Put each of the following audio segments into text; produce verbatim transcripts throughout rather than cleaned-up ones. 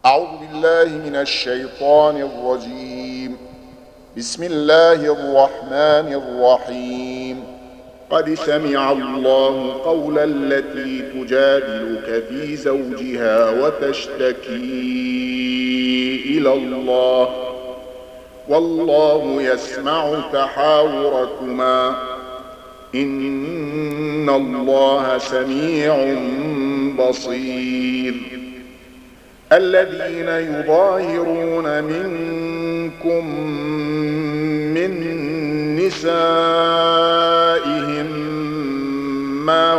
أعوذ بالله من الشيطان الرجيم. بسم الله الرحمن الرحيم. قد سمع الله قول التي تجادلك في زوجها وتشتكي إلى الله والله يسمع تحاوركما إن الله سميع بصير. الذين يظاهرون منكم من نسائهم ما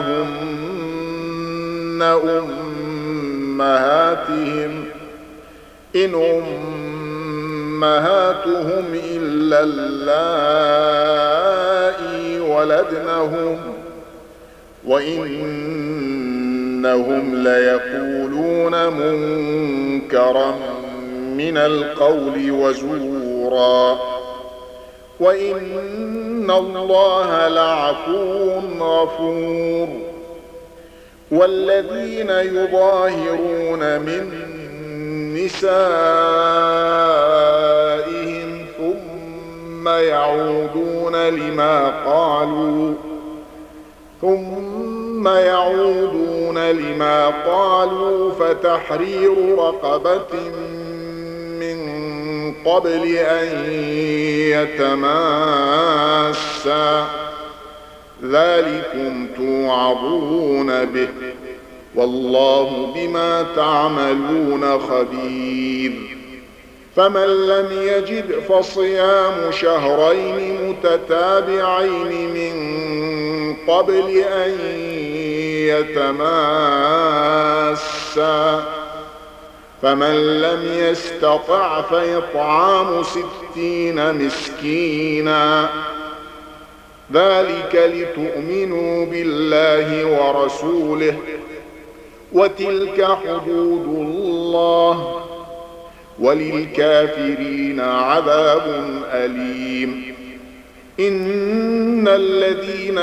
هن أمهاتهم إن أمهاتهم إلا اللائي ولدنهم وإنهم ليقولون منكرا من القول وزورا وإن الله لعفو غفور. والذين يظاهرون من نسائهم ثم يعودون لما قالوا ثم يعودون لما قالوا فتحرير رقبة من قبل أن يتماسا ذلكم توعظون به والله بما تعملون خبير. فمن لم يجد فصيام شهرين متتابعين من قبل أن يتماسا فمن لم يستطع فإطعام ستين مسكينا ذلك لتؤمنوا بالله ورسوله وتلك حدود الله وللكافرين عذاب أليم. إن الذين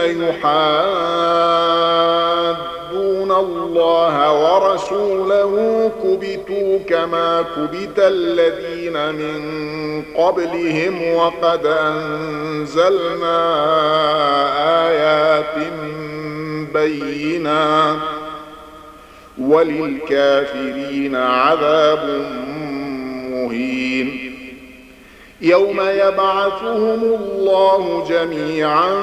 يحادون الله ورسوله كبتوا كما كبت الذين من قبلهم وقد أنزلنا آيات بينات وللكافرين عذاب مهين. يوم يبعثهم الله جميعا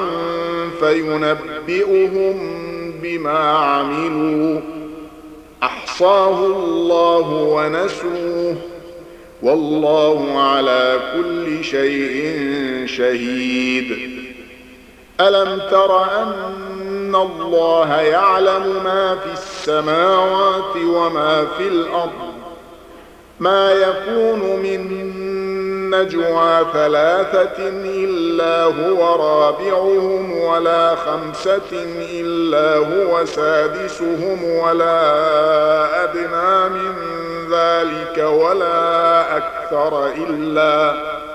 فينبئهم بما عملوا أحصاه الله ونسوه والله على كل شيء شهيد. ألم تر أن الله يعلم ما في السماوات وما في الأرض ما يكون من نجوى ثلاثة إلا هو رابعهم ولا خمسة إلا هو سادسهم ولا أدنى من ذلك ولا أكثر إلا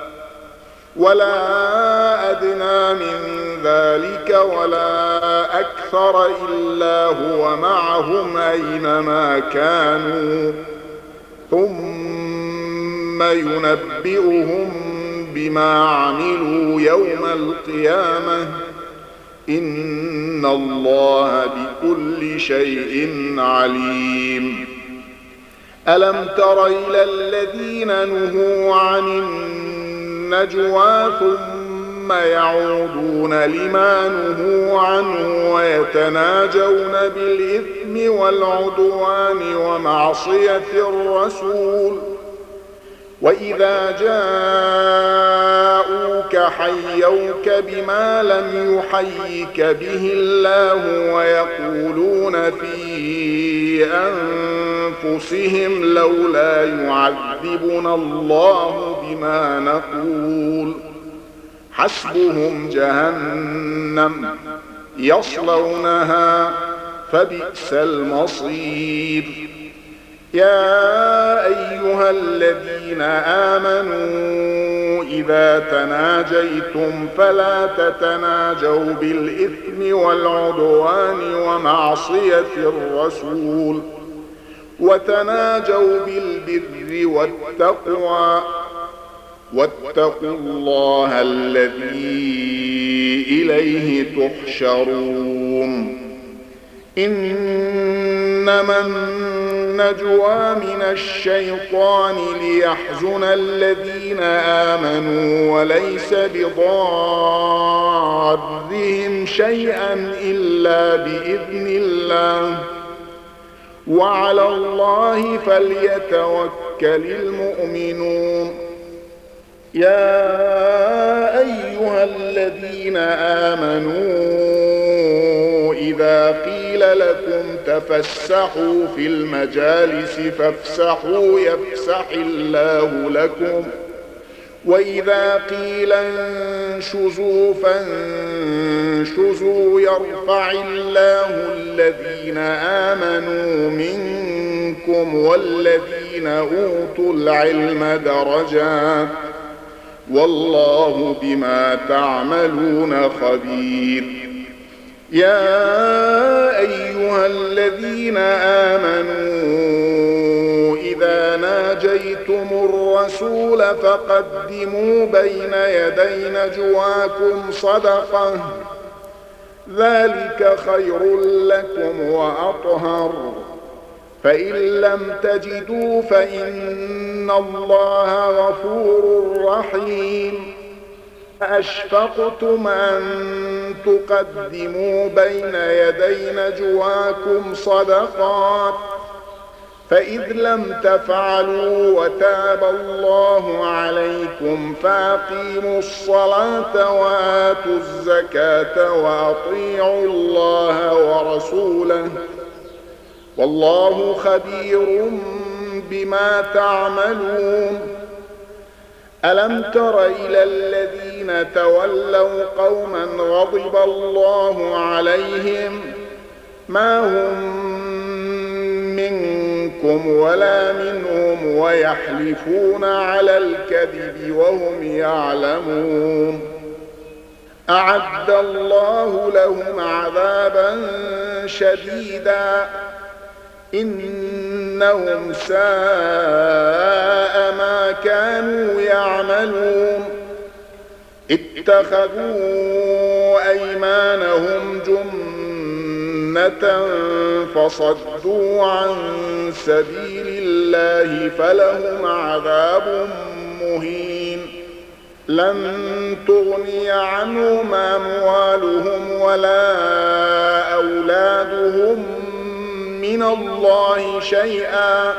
ولا أدنى من ذلك ولا أكثر إلا هو معهم أينما كانوا ثم ينبئهم بما عملوا يوم القيامة إن الله بكل شيء عليم. ألم تر إلى الذين نهوا عن النجوى ثم يعودون لما نهوا عنه ويتناجون بالإثم والعدوان ومعصية الرسول وإذا جاءوك حيوك بما لم يحيك به الله ويقولون في أنفسهم لولا يعذبنا الله بما نقول حسبهم جهنم يصلونها فبئس المصير. يا أيها الذين آمنوا إذا تناجيتم فلا تتناجوا بالإثم والعدوان ومعصية الرسول وتناجوا بالبر والتقوى واتقوا الله الذي إليه تحشرون إنما النجوى من الشيطان ليحزن الذين آمنوا وليس بضارهم شيئا إلا بإذن الله وعلى الله فليتوكل المؤمنون يا أيها الذين آمنوا إذا قيل لكم تفسحوا في المجالس فافسحوا يفسح الله لكم وإذا قيل انشزوا فانشزوا يرفع الله الذين آمنوا منكم والذين أوتوا العلم درجات والله بما تعملون خبير يا أيها الذين آمنوا إذا ناجيتم الرسول فقدموا بين يدي نجواكم صدقة ذلك خير لكم وأطهر فإن لم تجدوا فإن الله غفور رحيم أشفقتم أن تقدموا بين يدي نجواكم صدقات فإذ لم تفعلوا وتاب الله عليكم فأقيموا الصلاة وآتوا الزكاة وأطيعوا الله ورسوله والله خبير بما تعملون ألم تر إلى الذين تولوا قوما غضب الله عليهم ما هم منكم ولا منهم ويحلفون على الكذب وهم يعلمون أعد الله لهم عذابا شديدا إنهم ساء ما كانوا يعملون اتخذوا أيمانهم جنة فصدوا عن سبيل الله فلهم عذاب مهين لن تغني عنهم أموالهم ولا أولادهم من الله شيئا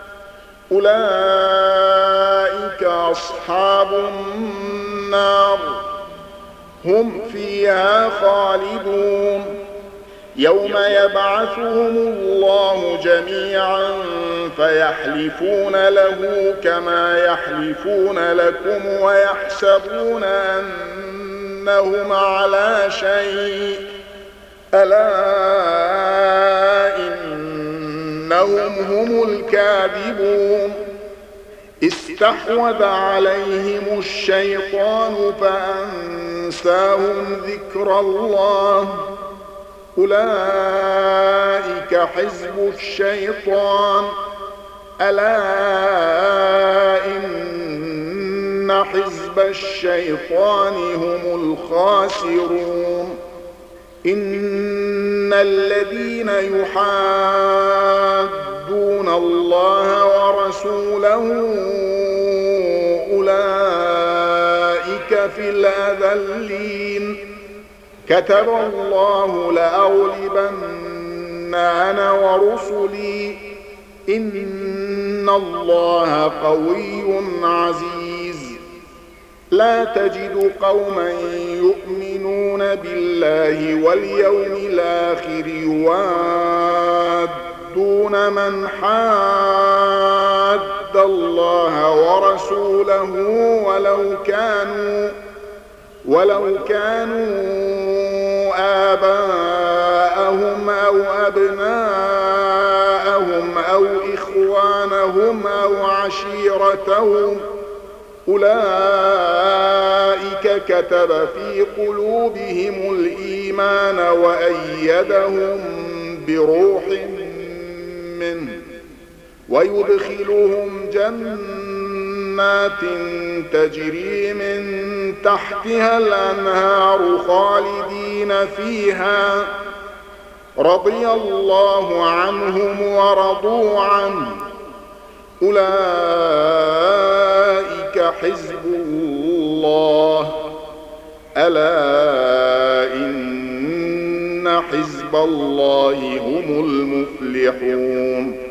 أولئك أصحاب النار هم فيها خالدون يوم يبعثهم الله جميعا فيحلفون له كما يحلفون لكم ويحسبون أنهم على شيء ألا إنهم هم الكاذبون استحوذ عليهم الشيطان فأنساهم ذكر الله أولئك حزب الشيطان ألا إن حزب الشيطان هم الخاسرون إن الذين يحادون الله ورسوله أولئك في الأذلين كتب الله لأغلبن أنا ورسلي إن الله قوي عزيز لا تجد قوما يؤمنون بالله واليوم الآخر يوادون من حاد الله ورسوله ولو كانوا ولو كانوا آباءهم أو أبناءهم أو إخوانهم أو عشيرتهم أولئك كتب في قلوبهم الإيمان وأيدهم بروح منه ويدخلهم جنات تجري من تحتها الأنهار خالدين فيها رضي الله عنهم ورضوا عنه أولئك حزب الله ألا إن حزب الله هم المفلحون